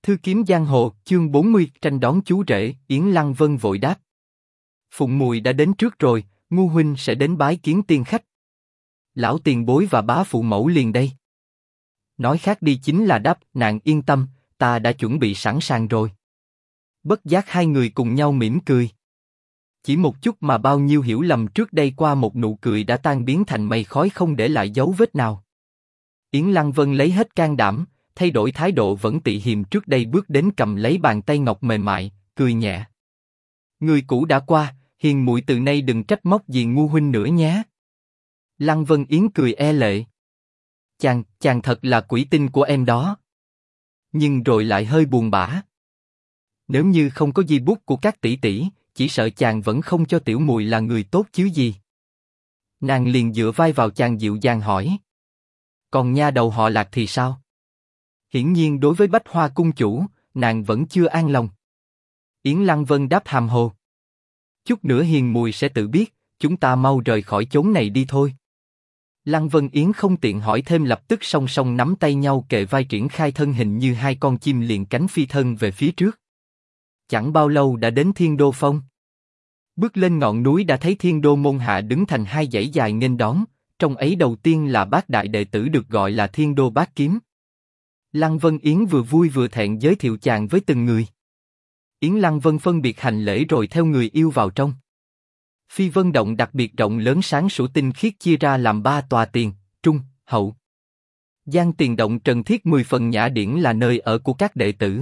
Thư kiếm giang hồ, chương 40, tranh đón chú rể. Yến Lăng Vân vội đáp. Phụng mùi đã đến trước rồi, Ngu huynh sẽ đến bái kiến tiên khách. Lão tiền bối và bá phụ mẫu liền đây. Nói khác đi chính là đáp, nàng yên tâm, ta đã chuẩn bị sẵn sàng rồi. Bất giác hai người cùng nhau mỉm cười. Chỉ một chút mà bao nhiêu hiểu lầm trước đây qua một nụ cười đã tan biến thành mây khói không để lại dấu vết nào. Yến Lăng Vân lấy hết can đảm, thay đổi thái độ vẫn tị hiềm trước đây bước đến cầm lấy bàn tay ngọc mềm mại, cười nhẹ. Người cũ đã qua, hiền muội từ nay đừng trách móc gì Ngu huynh nữa nhé. Lăng Vân Yến cười e lệ. Chàng thật là quỷ tinh của em đó. Nhưng rồi lại hơi buồn bã. Nếu như không có di bút của các tỷ tỷ, chỉ sợ chàng vẫn không cho tiểu muội là người tốt chứ gì. Nàng liền dựa vai vào chàng dịu dàng hỏi. Còn nha đầu họ Lạc thì sao? Hiển nhiên đối với Bách Hoa cung chủ, nàng vẫn chưa an lòng. Yến Lăng Vân đáp hàm hồ. Chút nữa hiền muội sẽ tự biết, chúng ta mau rời khỏi chốn này đi thôi. Lăng Vân Yến không tiện hỏi thêm, lập tức song song nắm tay nhau kề vai triển khai thân hình như hai con chim liền cánh phi thân về phía trước. Chẳng bao lâu đã đến Thiên Đô Phong. Bước lên ngọn núi đã thấy Thiên Đô môn hạ đứng thành hai dãy dài nghênh đón, trong ấy đầu tiên là bát đại đệ tử được gọi là Thiên Đô Bát Kiếm. Lăng Vân Yến vừa vui vừa thẹn giới thiệu chàng với từng người. Yến Lăng Vân phân biệt hành lễ rồi theo người yêu vào trong. Phi Vân Động đặc biệt rộng lớn sáng sủa tinh khiết chia ra làm 3 tòa tiền, trung, hậu. Gian tiền động trần thiết 10 phần nhã điển là nơi ở của các đệ tử.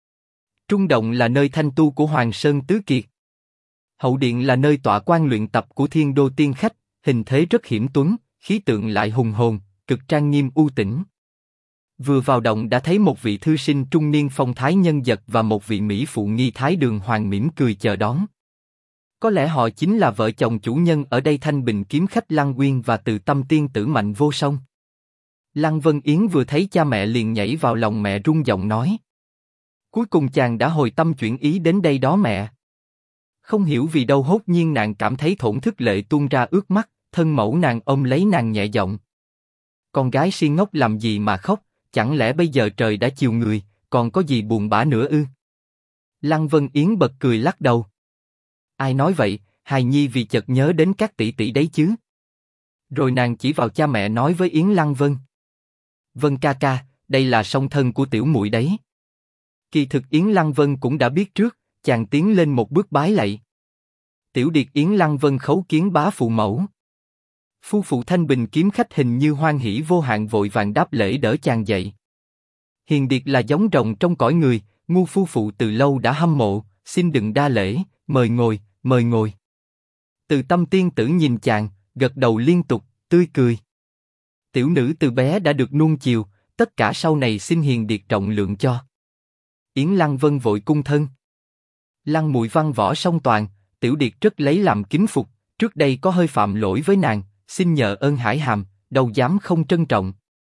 Trung động là nơi thanh tu của Hoàng Sơn Tứ Kiệt. Hậu điện là nơi tọa quan luyện tập của Thiên Đô tiên khách, hình thế rất hiểm tuấn, khí tượng lại hùng hồn, cực trang nghiêm u tĩnh. Vừa vào động đã thấy một vị thư sinh trung niên phong thái nhân vật và một vị mỹ phụ nghi thái đường hoàng mỉm cười chờ đón. Có lẽ họ chính là vợ chồng chủ nhân ở đây, Thanh Bình kiếm khách Lăng Uyên và Từ Tâm tiên tử Mạnh Vô Song. Lăng Vân Yến vừa thấy cha mẹ liền nhảy vào lòng mẹ, rung giọng nói: cuối cùng chàng đã hồi tâm chuyển ý đến đây đó mẹ. Không hiểu vì đâu hốt nhiên nàng cảm thấy thổn thức, lệ tuôn ra ướt mắt, thân mẫu nàng ôm lấy nàng nhẹ giọng: con gái si ngốc làm gì mà khóc, chẳng lẽ bây giờ trời đã chiều người, còn có gì buồn bã nữa ư? Lăng Vân Yến bật cười lắc đầu. Ai nói vậy, hài nhi vì chợt nhớ đến các tỷ tỷ đấy chứ. Rồi nàng chỉ vào cha mẹ nói với Yến Lăng Vân: Vân ca ca, đây là song thân của tiểu muội đấy. Kỳ thực Yến Lăng Vân cũng đã biết trước, chàng tiến lên một bước bái lạy. Tiểu điệt Yến Lăng Vân khấu kiến bá phụ mẫu. Phu phụ Thanh Bình kiếm khách hình như hoan hỉ vô hạn, vội vàng đáp lễ đỡ chàng dậy. Hiền điệt là giống rồng trong cõi người, Ngu phu phụ từ lâu đã hâm mộ, xin đừng đa lễ, mời ngồi, mời ngồi. Từ Tâm tiên tử nhìn chàng, gật đầu liên tục, tươi cười. Tiểu nữ từ bé đã được nuông chiều, tất cả sau này xin hiền điệt trọng lượng cho. Yến Lăng Vân vội cung thân. Lăng muội văn võ song toàn, tiểu điệt rất lấy làm kính phục, trước đây có hơi phạm lỗi với nàng, xin nhờ ơn hải hàm, đâu dám không trân trọng.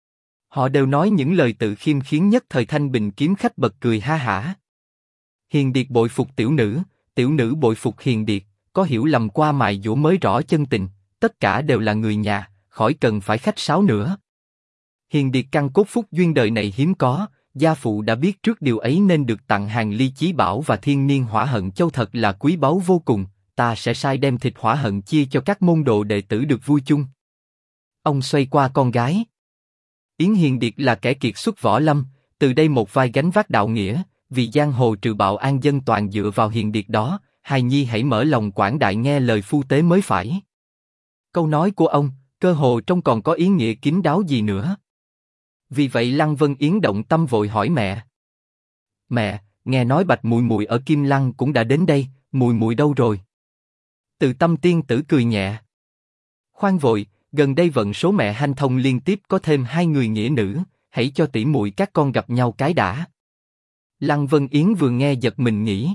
Họ đều nói những lời tự khiêm khiến nhất thời. Thanh Bình kiếm khách bật cười ha hả. Hiền điệt bội phục tiểu nữ bội phục hiền điệt, có hiểu lầm qua mài dũa mới rõ chân tình, tất cả đều là người nhà, khỏi cần phải khách sáo nữa. Hiền điệt căn cốt phúc duyên đời này hiếm có, gia phụ đã biết trước điều ấy nên được tặng hàng ly chí bảo và thiên niên hỏa hận châu, thật là quý báu vô cùng. Ta sẽ sai đem thịt hỏa hận chia cho các môn đồ đệ tử được vui chung. Ông xoay qua con gái. Yến hiền điệt là kẻ kiệt xuất võ lâm, từ đây một vai gánh vác đạo nghĩa, vì giang hồ trừ bạo an dân toàn dựa vào hiền điệt đó. Hài nhi hãy mở lòng quảng đại nghe lời phu tế mới phải. Câu nói của ông, cơ hồ trông còn có ý nghĩa kín đáo gì nữa. Vì vậy Lăng Vân Yến động tâm vội hỏi mẹ: Mẹ, nghe nói Bạch muội muội ở Kim Lăng cũng đã đến đây, muội muội đâu rồi? Từ Tâm tiên tử cười nhẹ: khoan vội, gần đây vận số mẹ hanh thông liên tiếp có thêm 2 người nghĩa nữ, hãy cho tỷ muội các con gặp nhau cái đã. Lăng Vân Yến vừa nghe giật mình nghĩ: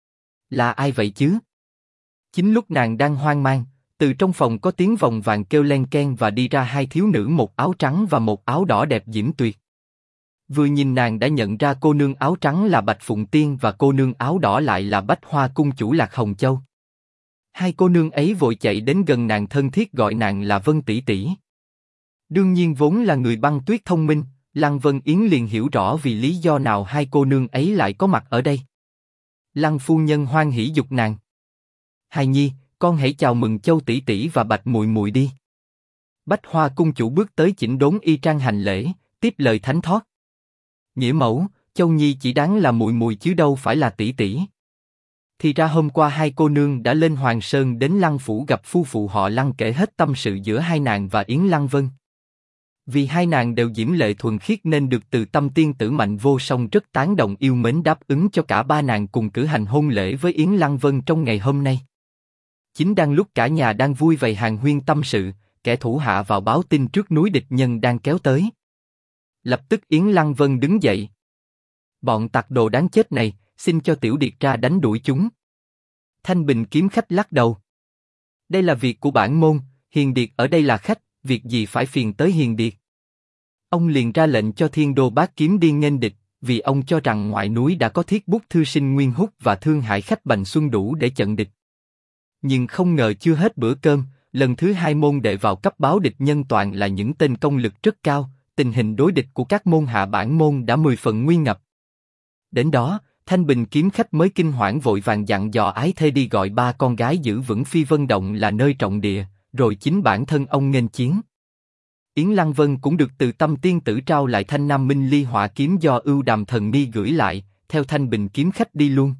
là ai vậy chứ? Chính lúc nàng đang hoang mang, từ trong phòng có tiếng vòng vàng kêu len keng và đi ra 2 thiếu nữ, một áo trắng và một áo đỏ đẹp diễm tuyệt. Vừa nhìn nàng đã nhận ra cô nương áo trắng là Bạch Phụng Tiên và cô nương áo đỏ lại là Bách Hoa cung chủ Lạc Hồng Châu. 2 cô nương ấy vội chạy đến gần nàng thân thiết gọi nàng là Vân tỷ tỷ. Đương nhiên vốn là người băng tuyết thông minh, Lăng Vân Yến liền hiểu rõ vì lý do nào hai cô nương ấy lại có mặt ở đây. Lăng phu nhân hoan hỉ giục nàng. Hài nhi, con hãy chào mừng Châu tỷ tỷ và Bạch muội muội đi. Bách Hoa cung chủ bước tới chỉnh đốn y trang hành lễ, tiếp lời thánh thót. Nghĩa mẫu, Châu nhi chỉ đáng là muội muội chứ đâu phải là tỷ tỷ. Thì ra hôm qua hai cô nương đã lên Hoàng Sơn đến Lăng phủ gặp phu phụ họ Lăng kể hết tâm sự giữa hai nàng và Yến Lăng Vân. Vì hai nàng đều diễm lệ thuần khiết nên được Từ Tâm tiên tử Mạnh Vô Song rất tán đồng yêu mến đáp ứng cho cả ba nàng cùng cử hành hôn lễ với Yến Lăng Vân trong ngày hôm nay. Chính đang lúc cả nhà đang vui vầy hàn huyên tâm sự, kẻ thủ hạ vào báo tin trước núi địch nhân đang kéo tới. Lập tức Yến Lăng Vân đứng dậy. Bọn tặc đồ đáng chết này, xin cho tiểu điệt ra đánh đuổi chúng. Thanh Bình kiếm khách lắc đầu. Đây là việc của bản môn, hiền điệt ở đây là khách, việc gì phải phiền tới hiền điệt. Ông liền ra lệnh cho Thiên Đô Bát Kiếm đi nghênh địch, vì ông cho rằng ngoại núi đã có Thiết Bút thư sinh Nguyên Húc và Thương Hải khách Bành Xuân đủ để chặn địch. Nhưng không ngờ chưa hết bữa cơm, lần thứ hai môn đệ vào cấp báo địch nhân toàn là những tên công lực rất cao, tình hình đối địch của các môn hạ bản môn đã 10 phần nguy ngập. Đến đó, Thanh Bình kiếm khách mới kinh hoảng vội vàng dặn dò ái thê đi gọi ba con gái giữ vững Phi Vân Động là nơi trọng địa, rồi chính bản thân ông nghênh chiến. Yến Lăng Vân cũng được Từ Tâm tiên tử trao lại Thanh Nam Minh Ly hỏa kiếm do Ưu Đàm Thần Ni gửi lại, theo Thanh Bình kiếm khách đi luôn.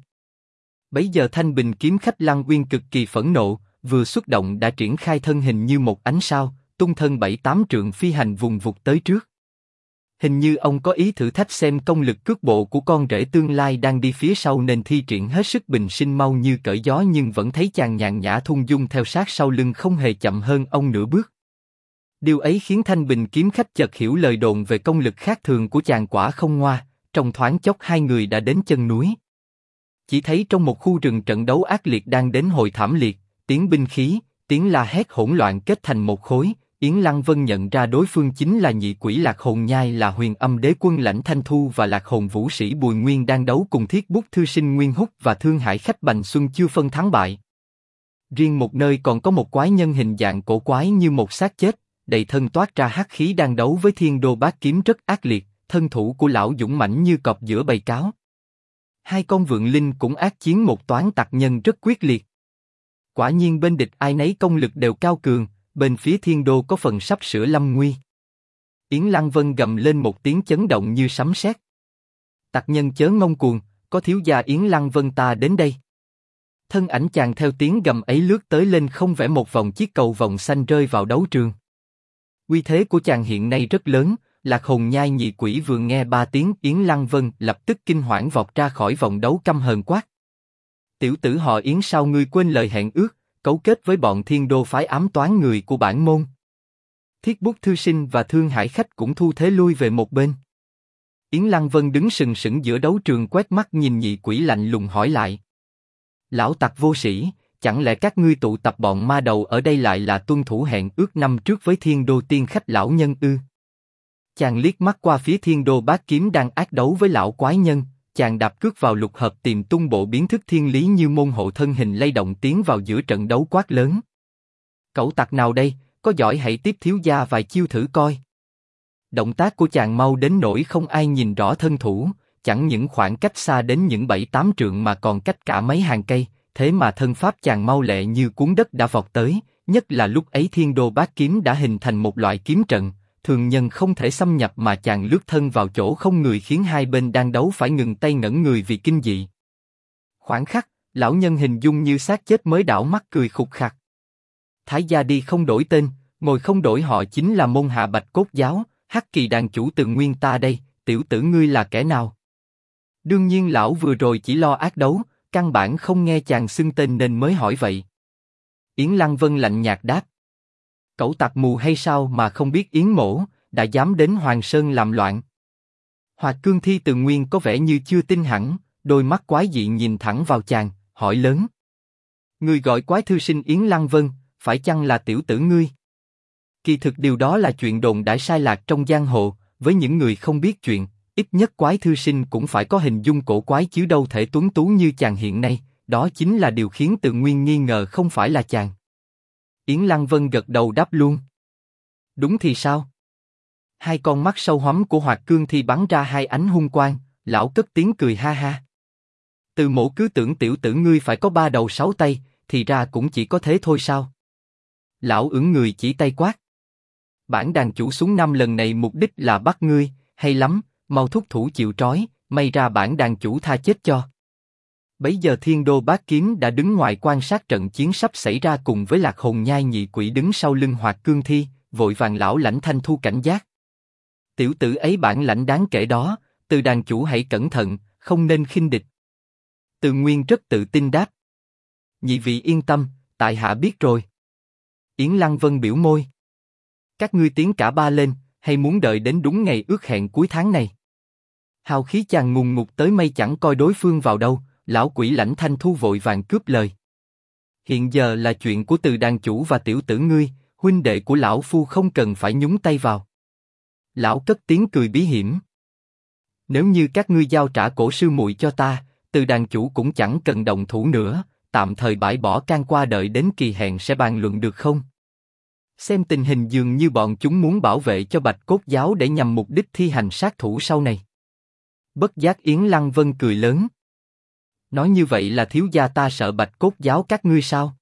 Bấy giờ Thanh Bình kiếm khách Lăng Uyên cực kỳ phẫn nộ, vừa xuất động đã triển khai thân hình như một ánh sao, tung thân 7-8 trượng phi hành vùng vụt tới trước. Hình như ông có ý thử thách xem công lực cước bộ của con rể tương lai đang đi phía sau nên thi triển hết sức bình sinh mau như cởi gió, nhưng vẫn thấy chàng nhàn nhã thung dung theo sát sau lưng không hề chậm hơn ông nửa bước. Điều ấy khiến Thanh Bình kiếm khách chợt hiểu lời đồn về công lực khác thường của chàng quả không ngoa, trong thoáng chốc hai người đã đến chân núi. Chỉ thấy trong một khu rừng trận đấu ác liệt đang đến hồi thảm liệt, tiếng binh khí, tiếng la hét hỗn loạn kết thành một khối. Yến Lăng Vân nhận ra đối phương chính là nhị quỷ Lạc Hồn Nhai là Huyền Âm Đế quân Lãnh Thanh Thu và Lạc Hồn Vũ sĩ Bùi Nguyên đang đấu cùng Thiết Bút thư sinh Nguyên Húc và Thương Hải khách Bành Xuân chưa phân thắng bại. Riêng một nơi còn có một quái nhân hình dạng cổ quái như một xác chết, đầy thân toát ra hắc khí đang đấu với Thiên Đô Bát Kiếm rất ác liệt, thân thủ của lão dũng mãnh như cọp giữa bầy cáo. Hai con vượn linh cũng ác chiến một toán tặc nhân rất quyết liệt. Quả nhiên bên địch ai nấy công lực đều cao cường, bên phía Thiên Đô có phần sắp sửa lâm nguy. Yến Lăng Vân gầm lên một tiếng chấn động như sấm sét. Tặc nhân chớ ngông cuồng, có thiếu gia Yến Lăng Vân ta đến đây. Thân ảnh chàng theo tiếng gầm ấy lướt tới lên không vẽ một vòng chiếc cầu vòng xanh rơi vào đấu trường. Uy thế của chàng hiện nay rất lớn, Lạc Hồn Nhai nhị quỷ vừa nghe ba tiếng Yến Lăng Vân lập tức kinh hoảng vọt ra khỏi vòng đấu căm hờn quát. Tiểu tử họ Yến sao ngươi quên lời hẹn ước, cấu kết với bọn Thiên Đô phái ám toán người của bản môn. Thiết Bút thư sinh và Thương Hải khách cũng thu thế lui về một bên. Yến Lăng Vân đứng sừng sững giữa đấu trường quét mắt nhìn nhị quỷ lạnh lùng hỏi lại. Lão tặc vô sĩ, chẳng lẽ các ngươi tụ tập bọn ma đầu ở đây lại là tuân thủ hẹn ước năm trước với Thiên Đô tiên khách lão nhân ư? Chàng liếc mắt qua phía Thiên Đô Bát Kiếm đang ác đấu với lão quái nhân, chàng đạp cước vào lục hợp tìm tung bộ biến thức thiên lý như môn hộ thân hình lay động tiến vào giữa trận đấu quát lớn. Cẩu tặc nào đây, có giỏi hãy tiếp thiếu gia vài chiêu thử coi. Động tác của chàng mau đến nỗi không ai nhìn rõ thân thủ, chẳng những khoảng cách xa đến những 7-8 trượng mà còn cách cả mấy hàng cây, thế mà thân pháp chàng mau lẹ như cuốn đất đã vọt tới, nhất là lúc ấy Thiên Đô Bát Kiếm đã hình thành một loại kiếm trận, thường nhân không thể xâm nhập mà chàng lướt thân vào chỗ không người khiến hai bên đang đấu phải ngừng tay ngẩn người vì kinh dị. Khoảng khắc, lão nhân hình dung như xác chết mới đảo mắt cười khục khặc. Thái gia đi không đổi tên, ngồi không đổi họ chính là môn hạ Bạch Cốt giáo, Hắc Kỳ đàn chủ Từ Nguyên ta đây, tiểu tử ngươi là kẻ nào? Đương nhiên lão vừa rồi chỉ lo ác đấu, căn bản không nghe chàng xưng tên nên mới hỏi vậy. Yến Lăng Vân lạnh nhạt đáp. Cẩu tặc mù hay sao mà không biết Yến mỗ, đã dám đến Hoàng Sơn làm loạn. Hoạt Cương Thi Từ Nguyên có vẻ như chưa tin hẳn, đôi mắt quái dị nhìn thẳng vào chàng, hỏi lớn. Người gọi quái thư sinh Yến Lăng Vân, phải chăng là tiểu tử ngươi? Kỳ thực điều đó là chuyện đồn đãi sai lạc trong giang hồ, với những người không biết chuyện, ít nhất quái thư sinh cũng phải có hình dung cổ quái chứ đâu thể tuấn tú như chàng hiện nay, đó chính là điều khiến Từ Nguyên nghi ngờ không phải là chàng. Yến Lăng Vân gật đầu đáp luôn. Đúng thì sao? Hai con mắt sâu hoắm của Hoạt Cương Thi bắn ra hai ánh hung quang, lão cất tiếng cười ha ha. Từ Mỗ cứ tưởng tiểu tử ngươi phải có 3 đầu 6 tay, thì ra cũng chỉ có thế thôi sao? Lão ưỡn người chỉ tay quát. Bản đàn chủ xuống 5 lần này mục đích là bắt ngươi, hay lắm, mau thúc thủ chịu trói, may ra bản đàn chủ tha chết cho. Bấy giờ Thiên Đô Bát Kiếm đã đứng ngoài quan sát trận chiến sắp xảy ra cùng với Lạc Hồn Nhai nhị quỷ đứng sau lưng Hoạt Cương Thi, vội vàng lão lãnh thanh thu cảnh giác. Tiểu tử ấy bản lãnh đáng kể đó, Từ đàn chủ hãy cẩn thận, không nên khinh địch. Từ Nguyên rất tự tin đáp. Nhị vị yên tâm, tại hạ biết rồi. Yến Lăng Vân biểu môi. Các ngươi tiến cả ba lên, hay muốn đợi đến đúng ngày ước hẹn cuối tháng này? Hào khí chàng ngùng ngục tới mây chẳng coi đối phương vào đâu, lão quỷ lãnh thanh thu vội vàng cướp lời. Hiện giờ là chuyện của Từ đàn chủ và tiểu tử ngươi, huynh đệ của lão phu không cần phải nhúng tay vào. Lão cất tiếng cười bí hiểm. Nếu như các ngươi giao trả cổ sư muội cho ta, Từ đàn chủ cũng chẳng cần động thủ nữa, tạm thời bãi bỏ can qua đợi đến kỳ hẹn sẽ bàn luận được không? Xem tình hình dường như bọn chúng muốn bảo vệ cho Bạch Cốt Giáo để nhằm mục đích thi hành sát thủ sau này. Bất giác Yến Lăng Vân cười lớn. Nói như vậy là thiếu gia ta sợ Bạch Cốt Giáo các ngươi sao?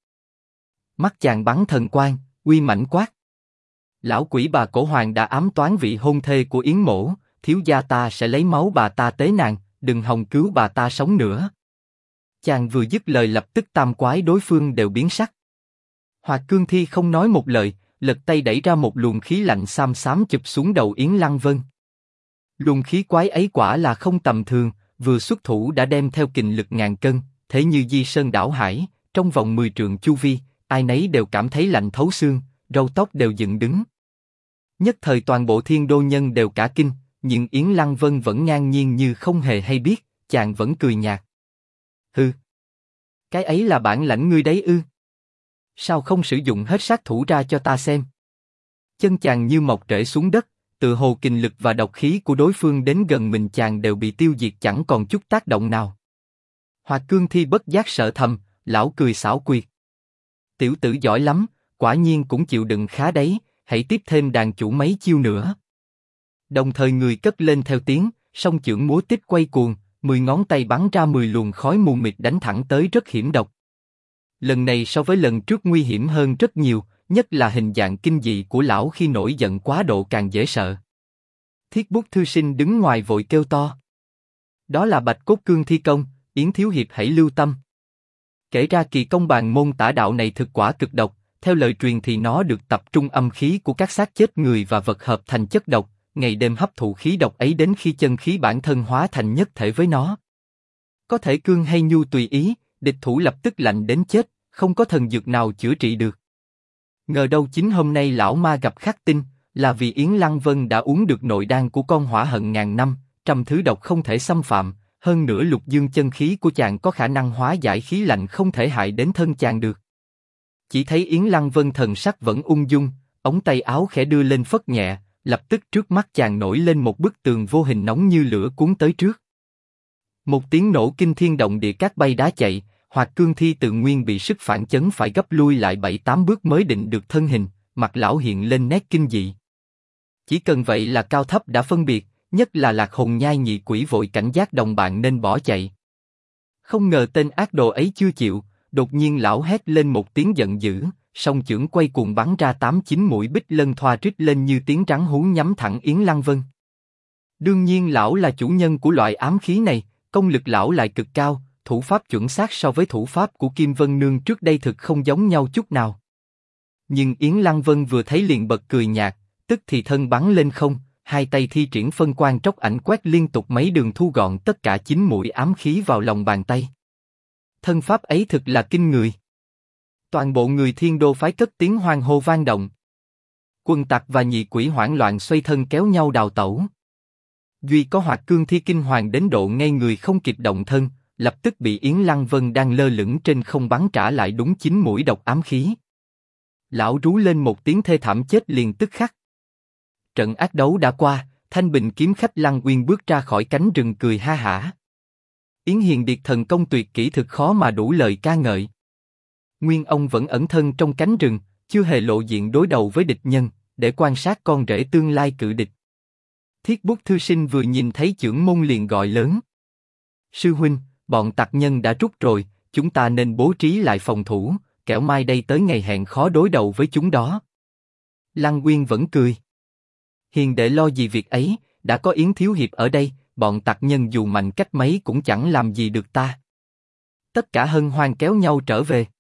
Mắt chàng bắn thần quang, uy mãnh quát. Lão quỷ bà Cổ Hoàng đã ám toán vị hôn thê của Yến Mỗ, thiếu gia ta sẽ lấy máu bà ta tế nàng, đừng hòng cứu bà ta sống nữa. Chàng vừa dứt lời lập tức tam quái đối phương đều biến sắc. Hoạt Cương Thi không nói một lời, lật tay đẩy ra một luồng khí lạnh xám xám chụp xuống đầu Yến Lăng Vân. Luồng khí quái ấy quả là không tầm thường, vừa xuất thủ đã đem theo kình lực ngàn cân, thế như di sơn đảo hải, trong vòng 10 trượng chu vi, ai nấy đều cảm thấy lạnh thấu xương, râu tóc đều dựng đứng. Nhất thời toàn bộ Thiên Đô nhân đều cả kinh, nhưng Yến Lăng Vân vẫn ngang nhiên như không hề hay biết, chàng vẫn cười nhạt. Hừ, cái ấy là bản lãnh ngươi đấy ư? Sao không sử dụng hết sát thủ ra cho ta xem? Chân chàng như mọc rễ xuống đất, tự hồ kình lực và độc khí của đối phương đến gần mình chàng đều bị tiêu diệt chẳng còn chút tác động nào. Hoạt Cương Thi bất giác sợ thầm, lão cười xảo quyệt. Tiểu tử giỏi lắm, quả nhiên cũng chịu đựng khá đấy, hãy tiếp thêm đàn chủ mấy chiêu nữa. Đồng thời người cất lên theo tiếng, song chưởng múa tích quay cuồng, 10 ngón tay bắn ra 10 luồng khói mù mịt đánh thẳng tới rất hiểm độc. Lần này so với lần trước nguy hiểm hơn rất nhiều, nhất là hình dạng kinh dị của lão khi nổi giận quá độ càng dễ sợ. Thiết Bút thư sinh đứng ngoài vội kêu to. Đó là Bạch Cốt Cương Thi công, Yến thiếu hiệp hãy lưu tâm. Kể ra kỳ công bàn môn tả đạo này thực quả cực độc, theo lời truyền thì nó được tập trung âm khí của các xác chết người và vật hợp thành chất độc, ngày đêm hấp thụ khí độc ấy đến khi chân khí bản thân hóa thành nhất thể với nó. Có thể cương hay nhu tùy ý, địch thủ lập tức lạnh đến chết, không có thần dược nào chữa trị được. Ngờ đâu chính hôm nay lão ma gặp khắc tinh, là vì Yến Lăng Vân đã uống được nội đan của con hỏa hận ngàn năm, trăm thứ độc không thể xâm phạm, hơn nữa lục dương chân khí của chàng có khả năng hóa giải khí lạnh không thể hại đến thân chàng được. Chỉ thấy Yến Lăng Vân thần sắc vẫn ung dung, ống tay áo khẽ đưa lên phất nhẹ, lập tức trước mắt chàng nổi lên một bức tường vô hình nóng như lửa cuốn tới trước. Một tiếng nổ kinh thiên động địa cát bay đá chạy, Hoạt Cương Thi tự nguyên bị sức phản chấn phải gấp lui lại 7-8 bước mới định được thân hình, mặt lão hiện lên nét kinh dị. Chỉ cần vậy là cao thấp đã phân biệt, nhất là Lạc Hồn Nhai nhị quỷ vội cảnh giác đồng bạn nên bỏ chạy. Không ngờ tên ác đồ ấy chưa chịu, đột nhiên lão hét lên một tiếng giận dữ, song chưởng quay cuồng bắn ra 8-9 mũi bích lân thoa rít lên như tiếng rắn hú nhắm thẳng Yến Lăng Vân. Đương nhiên lão là chủ nhân của loại ám khí này, công lực lão lại cực cao, thủ pháp chuẩn xác so với thủ pháp của Kim Vân Nương trước đây thực không giống nhau chút nào. Nhưng Yến Lăng Vân vừa thấy liền bật cười nhạt, tức thì thân bắn lên không, hai tay thi triển phân quang tróc ảnh quét liên tục mấy đường thu gọn tất cả 9 mũi ám khí vào lòng bàn tay. Thân pháp ấy thực là kinh người. Toàn bộ người Thiên Đô phái cất tiếng hoan hô vang động. Quân tặc và nhị quỷ hoảng loạn xoay thân kéo nhau đào tẩu. Duy có Hoạt Cương Thi kinh hoàng đến độ ngay người không kịp động thân, lập tức bị Yến Lăng Vân đang lơ lửng trên không bắn trả lại đúng 9 mũi độc ám khí. Lão rú lên một tiếng thê thảm chết liền tức khắc. Trận ác đấu đã qua, Thanh Bình kiếm khách Lăng Uyên bước ra khỏi cánh rừng cười ha hả. Yến Hiền Điệt thần công tuyệt kỹ thực khó mà đủ lời ca ngợi. Nguyên ông vẫn ẩn thân trong cánh rừng, chưa hề lộ diện đối đầu với địch nhân, để quan sát con rể tương lai cự địch. Thiết Bút thư sinh vừa nhìn thấy chưởng môn liền gọi lớn. Sư huynh, bọn tặc nhân đã rút rồi, chúng ta nên bố trí lại phòng thủ, kẻo mai đây tới ngày hẹn khó đối đầu với chúng đó. Lăng Quyên vẫn cười. Hiền đệ lo gì việc ấy, đã có Yến thiếu hiệp ở đây, bọn tặc nhân dù mạnh cách mấy cũng chẳng làm gì được ta. Tất cả hân hoan kéo nhau trở về.